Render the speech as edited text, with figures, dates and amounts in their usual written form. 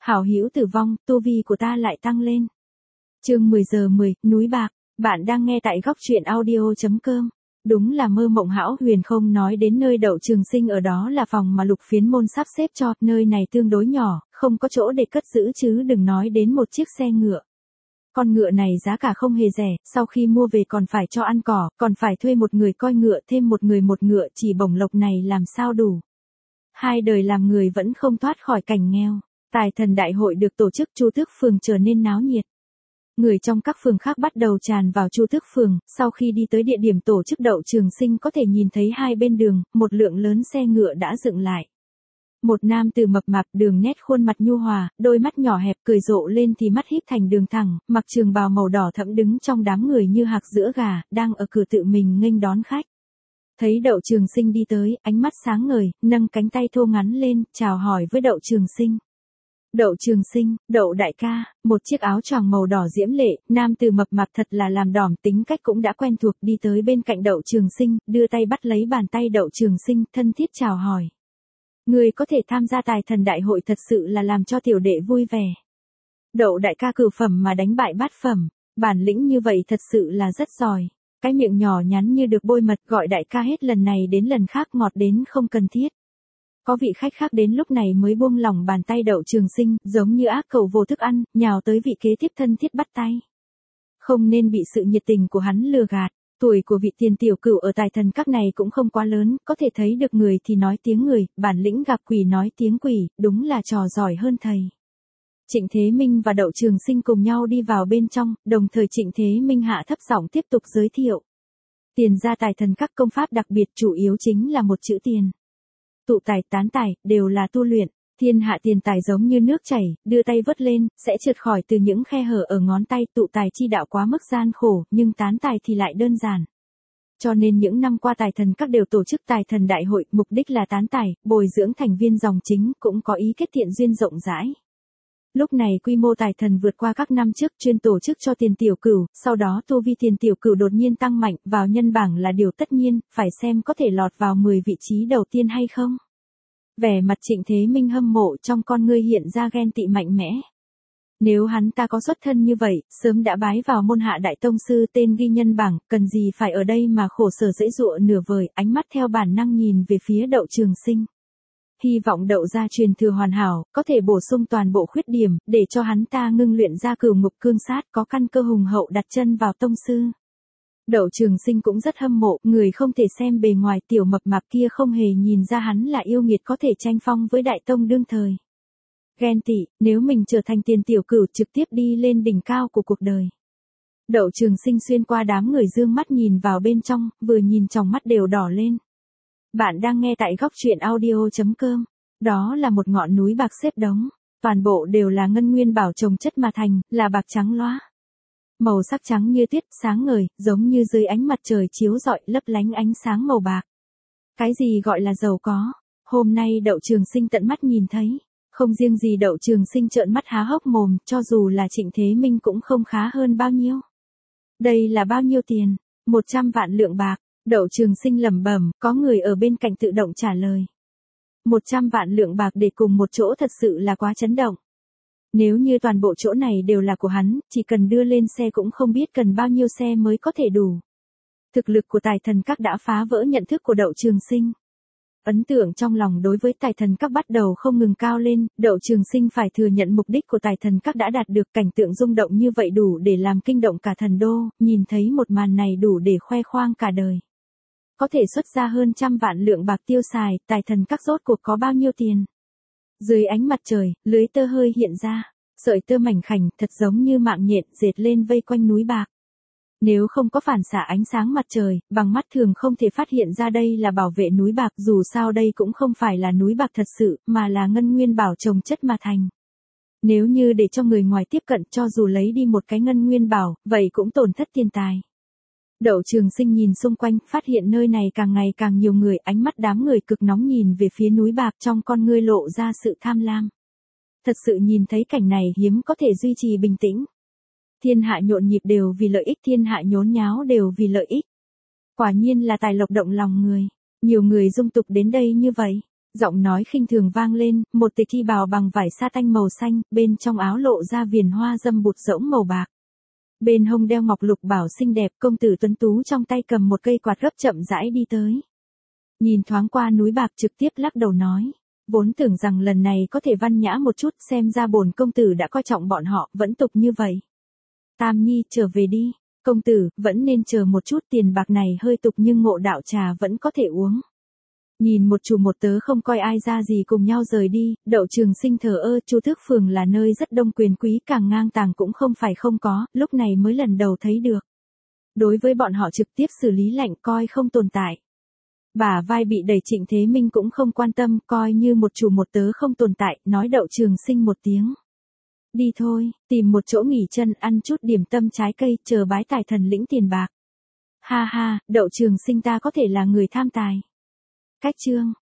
Hảo hữu tử vong, tu vi của ta lại tăng lên. Chương 10 giờ 10, núi bạc. Bạn đang nghe tại góc truyện audio.com. Đúng là mơ mộng hão huyền, không nói đến nơi Đậu Trường Sinh ở đó là phòng mà Lục Phiến Môn sắp xếp cho, nơi này tương đối nhỏ, không có chỗ để cất giữ chứ đừng nói đến một chiếc xe ngựa. Con ngựa này giá cả không hề rẻ, sau khi mua về còn phải cho ăn cỏ, còn phải thuê một người coi ngựa, thêm một người một ngựa, chỉ bổng lộc này làm sao đủ. Hai đời làm người vẫn không thoát khỏi cảnh nghèo. Tài thần đại hội được tổ chức Chu Tước Phường trở nên náo nhiệt. Người trong các phường khác bắt đầu tràn vào Chu Tước Phường, sau khi đi tới địa điểm tổ chức Đậu Trường Sinh có thể nhìn thấy hai bên đường, một lượng lớn xe ngựa đã dựng lại. Một nam tử mập mạp, đường nét khuôn mặt nhu hòa, đôi mắt nhỏ hẹp cười rộ lên thì mắt híp thành đường thẳng, mặc trường bào màu đỏ thẫm đứng trong đám người như hạc giữa gà, đang ở cửa tự mình nghênh đón khách. Thấy Đậu Trường Sinh đi tới, ánh mắt sáng ngời, nâng cánh tay thô ngắn lên, chào hỏi với Đậu Trường Sinh. Đậu Trường Sinh, Đậu đại ca, một chiếc áo choàng màu đỏ diễm lệ, nam tử mập mạp thật là làm đỏm, tính cách cũng đã quen thuộc, đi tới bên cạnh Đậu Trường Sinh, đưa tay bắt lấy bàn tay Đậu Trường Sinh, thân thiết chào hỏi. Người có thể tham gia tài thần đại hội thật sự là làm cho tiểu đệ vui vẻ. Đậu đại ca cửu phẩm mà đánh bại bát phẩm, bản lĩnh như vậy thật sự là rất giỏi. Cái miệng nhỏ nhắn như được bôi mật, gọi đại ca hết lần này đến lần khác ngọt đến không cần thiết. Có vị khách khác đến lúc này mới buông lỏng bàn tay Đậu Trường Sinh, giống như ác cầu vô thức ăn, nhào tới vị kế tiếp thân thiết bắt tay. Không nên bị sự nhiệt tình của hắn lừa gạt, tuổi của vị tiền tiểu cửu ở tài thần các này cũng không quá lớn, có thể thấy được người thì nói tiếng người, bản lĩnh gặp quỷ nói tiếng quỷ, đúng là trò giỏi hơn thầy. Trịnh Thế Minh và Đậu Trường Sinh cùng nhau đi vào bên trong, đồng thời Trịnh Thế Minh hạ thấp giọng tiếp tục giới thiệu. Tiền gia tài thần các công pháp đặc biệt chủ yếu chính là một chữ tiền. Tụ tài, tán tài, đều là tu luyện, thiên hạ tiền tài giống như nước chảy, đưa tay vớt lên, sẽ trượt khỏi từ những khe hở ở ngón tay, tụ tài chi đạo quá mức gian khổ, nhưng tán tài thì lại đơn giản. Cho nên những năm qua tài thần các đều tổ chức tài thần đại hội, mục đích là tán tài, bồi dưỡng thành viên dòng chính, cũng có ý kết thiện duyên rộng rãi. Lúc này quy mô tài thần vượt qua các năm trước, chuyên tổ chức cho tiền tiểu cửu, sau đó tu vi tiền tiểu cửu đột nhiên tăng mạnh, vào nhân bảng là điều tất nhiên, phải xem có thể lọt vào 10 vị trí đầu tiên hay không. Vẻ mặt Trịnh Thế Minh hâm mộ, trong con ngươi hiện ra ghen tị mạnh mẽ. Nếu hắn ta có xuất thân như vậy, sớm đã bái vào môn hạ đại tông sư, tên ghi nhân bảng, cần gì phải ở đây mà khổ sở dễ dụa nửa vời, ánh mắt theo bản năng nhìn về phía Đậu Trường Sinh. Hy vọng Đậu gia truyền thừa hoàn hảo, có thể bổ sung toàn bộ khuyết điểm, để cho hắn ta ngưng luyện ra cửu ngục cương sát, có căn cơ hùng hậu đặt chân vào tông sư. Đậu Trường Sinh cũng rất hâm mộ, người không thể xem bề ngoài, tiểu mập mạp kia không hề nhìn ra hắn là yêu nghiệt có thể tranh phong với đại tông đương thời. Ghen tị, nếu mình trở thành tiền tiểu cửu trực tiếp đi lên đỉnh cao của cuộc đời. Đậu Trường Sinh xuyên qua đám người dương mắt nhìn vào bên trong, vừa nhìn tròng mắt đều đỏ lên. Bạn đang nghe tại góc truyện audio.com. Đó là một ngọn núi bạc xếp đống, toàn bộ đều là ngân nguyên bảo chồng chất mà thành, là bạc trắng loá. Màu sắc trắng như tuyết, sáng ngời, giống như dưới ánh mặt trời chiếu rọi, lấp lánh ánh sáng màu bạc. Cái gì gọi là giàu có, hôm nay Đậu Trường Sinh tận mắt nhìn thấy. Không riêng gì Đậu Trường Sinh trợn mắt há hốc mồm, cho dù là Trịnh Thế Minh cũng không khá hơn bao nhiêu. Đây là bao nhiêu tiền? 100 vạn lượng bạc. Đậu Trường Sinh lẩm bẩm, có người ở bên cạnh tự động trả lời. 100 vạn lượng bạc để cùng một chỗ thật sự là quá chấn động. Nếu như toàn bộ chỗ này đều là của hắn, chỉ cần đưa lên xe cũng không biết cần bao nhiêu xe mới có thể đủ. Thực lực của tài thần các đã phá vỡ nhận thức của Đậu Trường Sinh. Ấn tượng trong lòng đối với tài thần các bắt đầu không ngừng cao lên, Đậu Trường Sinh phải thừa nhận mục đích của tài thần các đã đạt được, cảnh tượng rung động như vậy đủ để làm kinh động cả thần đô, nhìn thấy một màn này đủ để khoe khoang cả đời. Có thể xuất ra hơn 100 vạn lượng bạc tiêu xài, tài thần các rốt cuộc có bao nhiêu tiền. Dưới ánh mặt trời, lưới tơ hơi hiện ra, sợi tơ mảnh khảnh thật giống như mạng nhện dệt lên vây quanh núi bạc. Nếu không có phản xạ ánh sáng mặt trời, bằng mắt thường không thể phát hiện ra đây là bảo vệ núi bạc, dù sao đây cũng không phải là núi bạc thật sự, mà là ngân nguyên bảo chồng chất mà thành. Nếu như để cho người ngoài tiếp cận, cho dù lấy đi một cái ngân nguyên bảo, vậy cũng tổn thất tiền tài. Đậu Trường Sinh nhìn xung quanh, phát hiện nơi này càng ngày càng nhiều người, ánh mắt đám người cực nóng nhìn về phía núi bạc, trong con ngươi lộ ra sự tham lam. Thật sự nhìn thấy cảnh này hiếm có thể duy trì bình tĩnh. Thiên hạ nhộn nhịp đều vì lợi ích, thiên hạ nhốn nháo đều vì lợi ích. Quả nhiên là tài lộc động lòng người, nhiều người dung tục đến đây như vậy. Giọng nói khinh thường vang lên, một tịch thi bào bằng vải sa tanh màu xanh, bên trong áo lộ ra viền hoa dâm bụt rỗng màu bạc. Bên hông đeo ngọc lục bảo xinh đẹp, công tử tuấn tú trong tay cầm một cây quạt gấp chậm rãi đi tới. Nhìn thoáng qua núi bạc trực tiếp lắc đầu nói. Vốn tưởng rằng lần này có thể văn nhã một chút, xem ra bổn công tử đã coi trọng bọn họ, vẫn tục như vậy. Tam Nhi, trở về đi. Công tử, vẫn nên chờ một chút, tiền bạc này hơi tục nhưng ngộ đạo trà vẫn có thể uống. Nhìn một chủ một tớ không coi ai ra gì cùng nhau rời đi, Đậu Trường Sinh thờ ơ, Chu Tước Phường là nơi rất đông quyền quý, càng ngang tàng cũng không phải không có, lúc này mới lần đầu thấy được. Đối với bọn họ trực tiếp xử lý lạnh coi không tồn tại. Bả vai bị đẩy Trịnh Thế Minh cũng không quan tâm, coi như một chủ một tớ không tồn tại, nói Đậu Trường Sinh một tiếng. Đi thôi, tìm một chỗ nghỉ chân ăn chút điểm tâm trái cây, chờ bái tài thần lĩnh tiền bạc. Ha ha, Đậu Trường Sinh ta có thể là người tham tài. Cách chương